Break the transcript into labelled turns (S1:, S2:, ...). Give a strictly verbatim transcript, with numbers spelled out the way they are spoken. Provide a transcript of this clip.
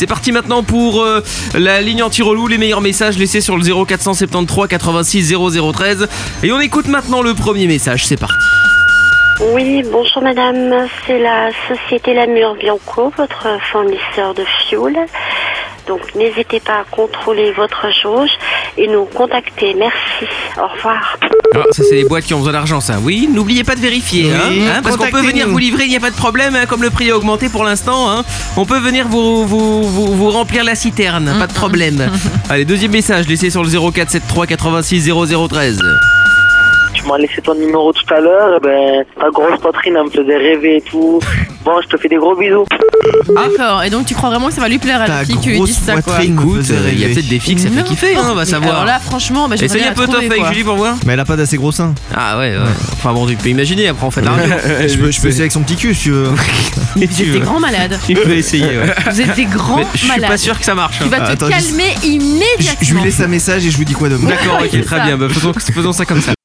S1: C'est parti maintenant pour euh, la ligne anti-relou. Les meilleurs messages laissés sur le zéro quatre cent soixante-treize quatre-vingt-six zéro zéro treize. Et on écoute maintenant le premier message. C'est parti.
S2: Oui, bonjour madame, c'est la société Lamure Bianco, votre fournisseur de fioul. Donc n'hésitez pas à contrôler votre jauge et nous contacter. Merci, au revoir.
S1: Ah, ça c'est les boîtes qui ont besoin d'argent, ça. Oui, n'oubliez pas de vérifier,
S3: oui,
S1: hein, hein, parce qu'on peut venir vous livrer, il n'y a pas de problème, hein, comme le prix a augmenté pour l'instant, hein, on peut venir vous, vous, vous, vous remplir la citerne, pas de problème. Allez, deuxième message laissé sur le zéro quatre cent soixante-treize quatre-vingt-six zéro zéro treize.
S4: Tu m'as laissé ton numéro tout à l'heure, ben, ta grosse poitrine, elle me faisait rêver et tout. Bon, je te fais des gros bisous.
S5: D'accord, et donc tu crois vraiment que ça va lui plaire à la
S3: Ta
S5: fille qui lui
S3: grosse
S5: dit ça, quoi?
S3: poitrine me
S1: Écoute,
S3: faisait
S1: il y a
S3: rêver.
S1: peut-être des filles que ça fait kiffer, hein, on va
S5: Mais
S1: savoir.
S5: alors là, franchement, bah, j'aimerais
S1: Essaye
S5: bien
S1: un peu
S5: la
S1: top
S5: trouver,
S1: avec
S5: quoi.
S1: Julie pour voir.
S3: Mais elle a pas d'assez gros seins.
S1: Ah ouais, ouais. Enfin bon, tu peux imaginer, après on fait de la radio.
S3: Je peux, je peux essayer avec son petit cul si tu veux.
S5: Vous êtes des grands malades.
S1: Tu peux essayer, ouais.
S5: Vous êtes des grands
S1: Mais je suis
S5: malades.
S1: pas sûr que ça marche.
S5: Tu
S1: hein.
S5: vas te
S3: Attends, je-
S5: calmer
S3: Je,
S5: immédiatement.
S3: je lui laisse un message et je vous dis quoi demain.
S1: D'accord, ok,
S5: C'est
S1: très
S5: ça.
S1: bien. Bah, faisons, faisons ça comme ça.